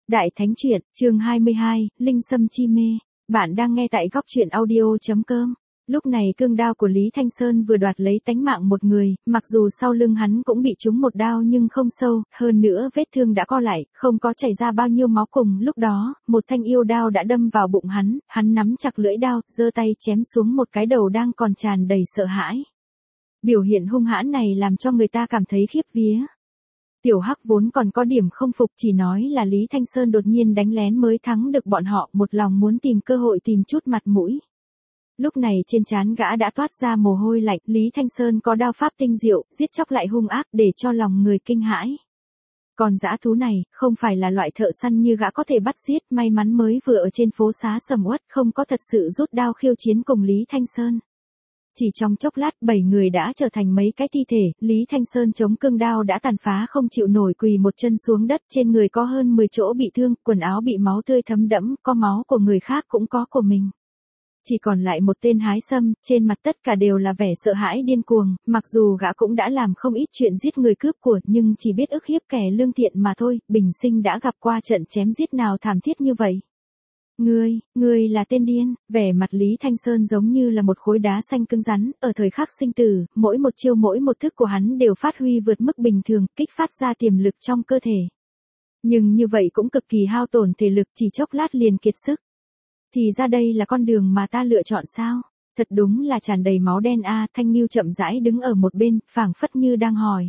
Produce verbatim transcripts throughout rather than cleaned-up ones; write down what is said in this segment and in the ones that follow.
Đại Thánh Truyện, chương hai mươi hai, Linh Sâm Chi Mê. Bạn đang nghe tại góc truyện audio.com. Lúc này cương đao của Lý Thanh Sơn vừa đoạt lấy tánh mạng một người, mặc dù sau lưng hắn cũng bị trúng một đao nhưng không sâu, hơn nữa vết thương đã co lại, không có chảy ra bao nhiêu máu. Cùng lúc đó, một thanh yêu đao đã đâm vào bụng hắn, hắn nắm chặt lưỡi đao, giơ tay chém xuống một cái đầu đang còn tràn đầy sợ hãi. Biểu hiện hung hãn này làm cho người ta cảm thấy khiếp vía. Tiểu Hắc vốn còn có điểm không phục, chỉ nói là Lý Thanh Sơn đột nhiên đánh lén mới thắng được bọn họ, một lòng muốn tìm cơ hội tìm chút mặt mũi. Lúc này trên trán gã đã toát ra mồ hôi lạnh, Lý Thanh Sơn có đao pháp tinh diệu, giết chóc lại hung ác để cho lòng người kinh hãi. Còn dã thú này, không phải là loại thợ săn như gã có thể bắt giết, may mắn mới vừa ở trên phố xá sầm uất, không có thật sự rút đao khiêu chiến cùng Lý Thanh Sơn. Chỉ trong chốc lát, bảy người đã trở thành mấy cái thi thể, Lý Thanh Sơn chống cương đao đã tàn phá không chịu nổi, quỳ một chân xuống đất, trên người có hơn mười chỗ bị thương, quần áo bị máu tươi thấm đẫm, có máu của người khác cũng có của mình. Chỉ còn lại một tên hái sâm, trên mặt tất cả đều là vẻ sợ hãi điên cuồng, mặc dù gã cũng đã làm không ít chuyện giết người cướp của, nhưng chỉ biết ức hiếp kẻ lương thiện mà thôi, bình sinh đã gặp qua trận chém giết nào thảm thiết như vậy. Ngươi, ngươi là tên điên, vẻ mặt Lý Thanh Sơn giống như là một khối đá xanh cứng rắn, ở thời khắc sinh tử, mỗi một chiêu mỗi một thức của hắn đều phát huy vượt mức bình thường, kích phát ra tiềm lực trong cơ thể. Nhưng như vậy cũng cực kỳ hao tổn thể lực, chỉ chốc lát liền kiệt sức. Thì ra đây là con đường mà ta lựa chọn sao? Thật đúng là tràn đầy máu đen a. Thanh Nưu chậm rãi đứng ở một bên, phảng phất như đang hỏi.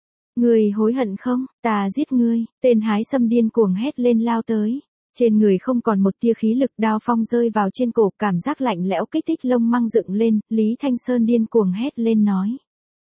Ngươi hối hận không? Ta giết ngươi. Tên hái sâm điên cuồng hét lên lao tới. Trên người không còn một tia khí lực, đao phong rơi vào trên cổ, cảm giác lạnh lẽo kích thích lông măng dựng lên, Lý Thanh Sơn điên cuồng hét lên nói.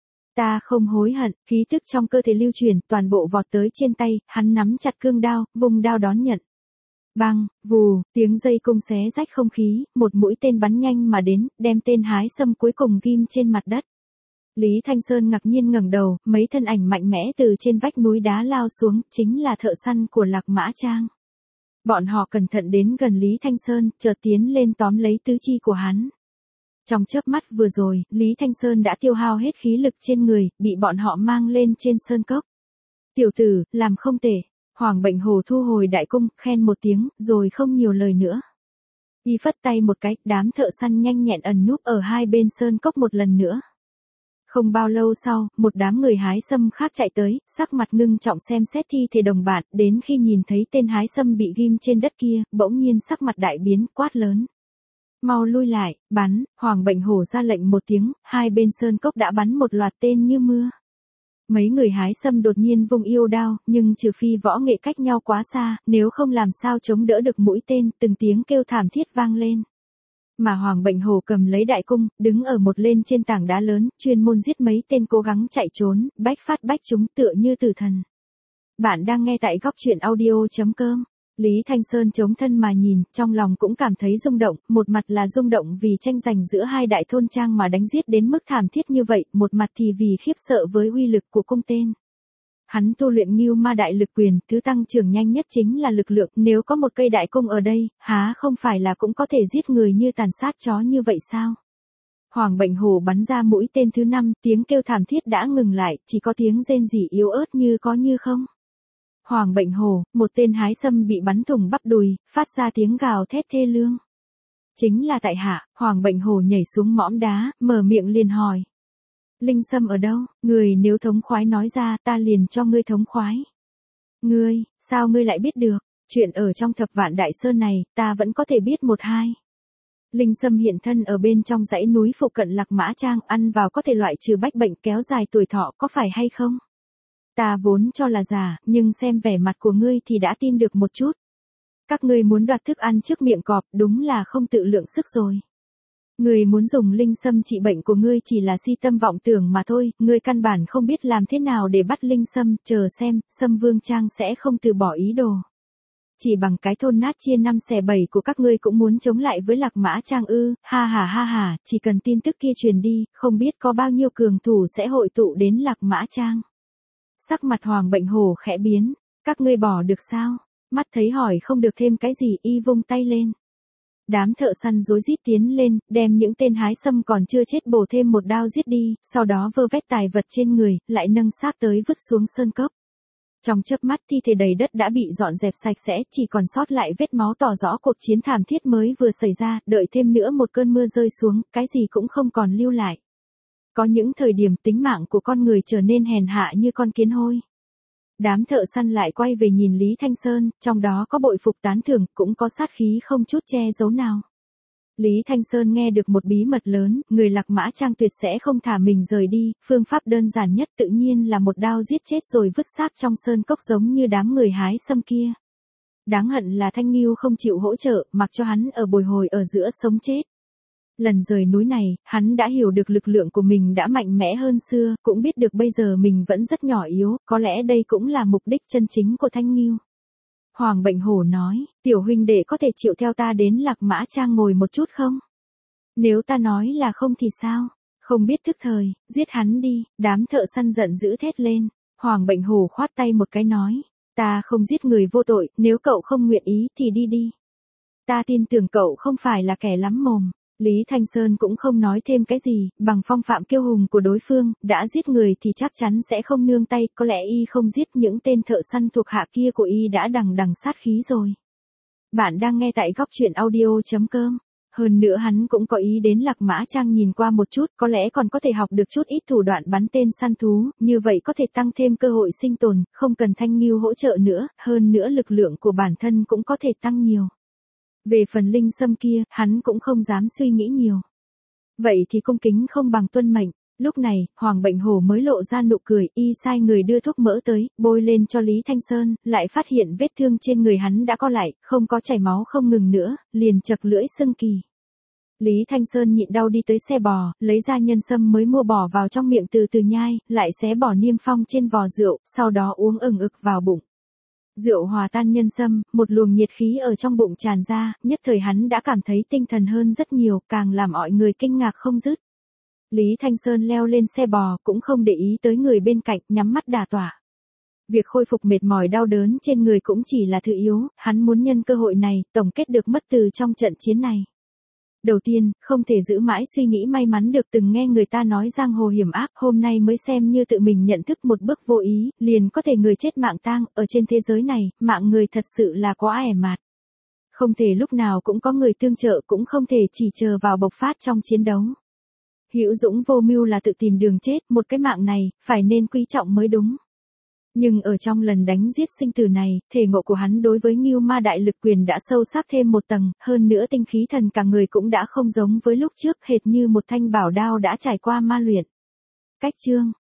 Ta không hối hận, khí tức trong cơ thể lưu chuyển, toàn bộ vọt tới trên tay, hắn nắm chặt cương đao, vùng đao đón nhận. Bang, vù, tiếng dây cung xé rách không khí, một mũi tên bắn nhanh mà đến, đem tên hái sâm cuối cùng ghim trên mặt đất. Lý Thanh Sơn ngạc nhiên ngẩng đầu, mấy thân ảnh mạnh mẽ từ trên vách núi đá lao xuống, chính là thợ săn của Lạc Mã Trang. Bọn họ cẩn thận đến gần Lý Thanh Sơn, chợt tiến lên tóm lấy tứ chi của hắn. Trong chớp mắt vừa rồi, Lý Thanh Sơn đã tiêu hao hết khí lực trên người, bị bọn họ mang lên trên sơn cốc. Tiểu tử, làm không tệ. Hoàng Bệnh Hồ thu hồi đại cung, khen một tiếng, rồi không nhiều lời nữa. Y phất tay một cái, đám thợ săn nhanh nhẹn ẩn núp ở hai bên sơn cốc một lần nữa. Không bao lâu sau, một đám người hái sâm khác chạy tới, sắc mặt ngưng trọng xem xét thi thể đồng bạn, đến khi nhìn thấy tên hái sâm bị ghim trên đất kia, bỗng nhiên sắc mặt đại biến, quát lớn. Mau lui lại, bắn, Hoàng Bệnh Hổ ra lệnh một tiếng, hai bên sơn cốc đã bắn một loạt tên như mưa. Mấy người hái sâm đột nhiên vung yêu đao, nhưng trừ phi võ nghệ cách nhau quá xa, nếu không làm sao chống đỡ được mũi tên, từng tiếng kêu thảm thiết vang lên. Mà Hoàng Bệnh Hổ cầm lấy đại cung, đứng ở một lên trên tảng đá lớn, chuyên môn giết mấy tên cố gắng chạy trốn, bách phát bách chúng tựa như tử thần. Bạn đang nghe tại góc truyện audio.com. Lý Thanh Sơn chống thân mà nhìn, trong lòng cũng cảm thấy rung động, một mặt là rung động vì tranh giành giữa hai đại thôn trang mà đánh giết đến mức thảm thiết như vậy, một mặt thì vì khiếp sợ với uy lực của cung tên. Hắn tu luyện Ngưu Ma Đại Lực Quyền, thứ tăng trưởng nhanh nhất chính là lực lượng, nếu có một cây đại cung ở đây, há không phải là cũng có thể giết người như tàn sát chó như vậy sao? Hoàng Bệnh Hổ bắn ra mũi tên thứ năm, tiếng kêu thảm thiết đã ngừng lại, chỉ có tiếng rên rỉ yếu ớt như có như không. Hoàng Bệnh Hổ, một tên hái sâm bị bắn thủng bắp đùi, phát ra tiếng gào thét thê lương. Chính là tại hạ, Hoàng Bệnh Hổ nhảy xuống mỏm đá, mở miệng liền hỏi. Linh Sâm ở đâu? Người nếu thống khoái nói ra, ta liền cho ngươi thống khoái. Ngươi, sao ngươi lại biết được? Chuyện ở trong thập vạn đại sơn này, ta vẫn có thể biết một hai. Linh Sâm hiện thân ở bên trong dãy núi phụ cận Lạc Mã Trang, ăn vào có thể loại trừ bách bệnh kéo dài tuổi thọ, có phải hay không? Ta vốn cho là giả, nhưng xem vẻ mặt của ngươi thì đã tin được một chút. Các ngươi muốn đoạt thức ăn trước miệng cọp, đúng là không tự lượng sức rồi. Ngươi muốn dùng linh sâm trị bệnh của ngươi chỉ là si tâm vọng tưởng mà thôi, ngươi căn bản không biết làm thế nào để bắt linh sâm, chờ xem, Sâm Vương Trang sẽ không từ bỏ ý đồ. Chỉ bằng cái thôn nát chia năm xẻ bảy của các ngươi cũng muốn chống lại với Lạc Mã Trang ư? Ha ha ha ha, chỉ cần tin tức kia truyền đi, không biết có bao nhiêu cường thủ sẽ hội tụ đến Lạc Mã Trang. Sắc mặt Hoàng Bệnh Hổ khẽ biến, các ngươi bỏ được sao? Mắt thấy hỏi không được thêm cái gì, y vung tay lên. Đám thợ săn rối rít tiến lên, đem những tên hái sâm còn chưa chết bổ thêm một đao giết đi, sau đó vơ vét tài vật trên người, lại nâng xác tới vứt xuống sơn cốc. Trong chớp mắt thi thể đầy đất đã bị dọn dẹp sạch sẽ, chỉ còn sót lại vết máu tỏ rõ cuộc chiến thảm thiết mới vừa xảy ra, đợi thêm nữa một cơn mưa rơi xuống, cái gì cũng không còn lưu lại. Có những thời điểm tính mạng của con người trở nên hèn hạ như con kiến hôi. Đám thợ săn lại quay về nhìn Lý Thanh Sơn, trong đó có bội phục tán thưởng, cũng có sát khí không chút che giấu nào. Lý Thanh Sơn nghe được một bí mật lớn, người Lạc Mã Trang tuyệt sẽ không thả mình rời đi, phương pháp đơn giản nhất tự nhiên là một đao giết chết rồi vứt xác trong sơn cốc giống như đám người hái sâm kia. Đáng hận là Thanh Nghiêu không chịu hỗ trợ, mặc cho hắn ở bồi hồi ở giữa sống chết. Lần rời núi này, hắn đã hiểu được lực lượng của mình đã mạnh mẽ hơn xưa, cũng biết được bây giờ mình vẫn rất nhỏ yếu, có lẽ đây cũng là mục đích chân chính của Thanh Nghiêu. Hoàng Bệnh Hổ nói, tiểu huynh đệ có thể chịu theo ta đến Lạc Mã Trang ngồi một chút không? Nếu ta nói là không thì sao? Không biết thức thời, giết hắn đi, đám thợ săn giận dữ thét lên. Hoàng Bệnh Hổ khoát tay một cái nói, ta không giết người vô tội, nếu cậu không nguyện ý thì đi đi. Ta tin tưởng cậu không phải là kẻ lắm mồm. Lý Thanh Sơn cũng không nói thêm cái gì, bằng phong phạm kiêu hùng của đối phương, đã giết người thì chắc chắn sẽ không nương tay, có lẽ y không giết những tên thợ săn thuộc hạ kia của y đã đằng đằng sát khí rồi. Bạn đang nghe tại góc truyện audio chấm com. Hơn nữa hắn cũng có ý đến Lạc Mã Trang nhìn qua một chút, có lẽ còn có thể học được chút ít thủ đoạn bắn tên săn thú, như vậy có thể tăng thêm cơ hội sinh tồn, không cần Thanh Nghiêu hỗ trợ nữa, hơn nữa lực lượng của bản thân cũng có thể tăng nhiều. Về phần linh sâm kia, hắn cũng không dám suy nghĩ nhiều. Vậy thì cung kính không bằng tuân mệnh. Lúc này, Hoàng Bệnh Hổ mới lộ ra nụ cười, y sai người đưa thuốc mỡ tới, bôi lên cho Lý Thanh Sơn, lại phát hiện vết thương trên người hắn đã co lại, không có chảy máu không ngừng nữa, liền chật lưỡi sưng kỳ. Lý Thanh Sơn nhịn đau đi tới xe bò, lấy ra nhân sâm mới mua bỏ vào trong miệng từ từ nhai, lại xé bỏ niêm phong trên vò rượu, sau đó uống ừng ực vào bụng. Rượu hòa tan nhân sâm, một luồng nhiệt khí ở trong bụng tràn ra, nhất thời hắn đã cảm thấy tinh thần hơn rất nhiều, càng làm mọi người kinh ngạc không dứt. Lý Thanh Sơn leo lên xe bò, cũng không để ý tới người bên cạnh, nhắm mắt đả tọa. Việc khôi phục mệt mỏi đau đớn trên người cũng chỉ là thứ yếu, hắn muốn nhân cơ hội này, tổng kết được mất từ trong trận chiến này. Đầu tiên, không thể giữ mãi suy nghĩ may mắn được từng nghe người ta nói giang hồ hiểm ác, hôm nay mới xem như tự mình nhận thức một bước vô ý, liền có thể người chết mạng tang, ở trên thế giới này, mạng người thật sự là quá ẻ mạt. Không thể lúc nào cũng có người tương trợ, cũng không thể chỉ chờ vào bộc phát trong chiến đấu. Hữu dũng vô mưu là tự tìm đường chết, một cái mạng này, phải nên quý trọng mới đúng. Nhưng ở trong lần đánh giết sinh tử này, thể ngộ của hắn đối với Ngưu Ma Đại Lực Quyền đã sâu sắc thêm một tầng, hơn nữa tinh khí thần cả người cũng đã không giống với lúc trước, hệt như một thanh bảo đao đã trải qua ma luyện. Cách chương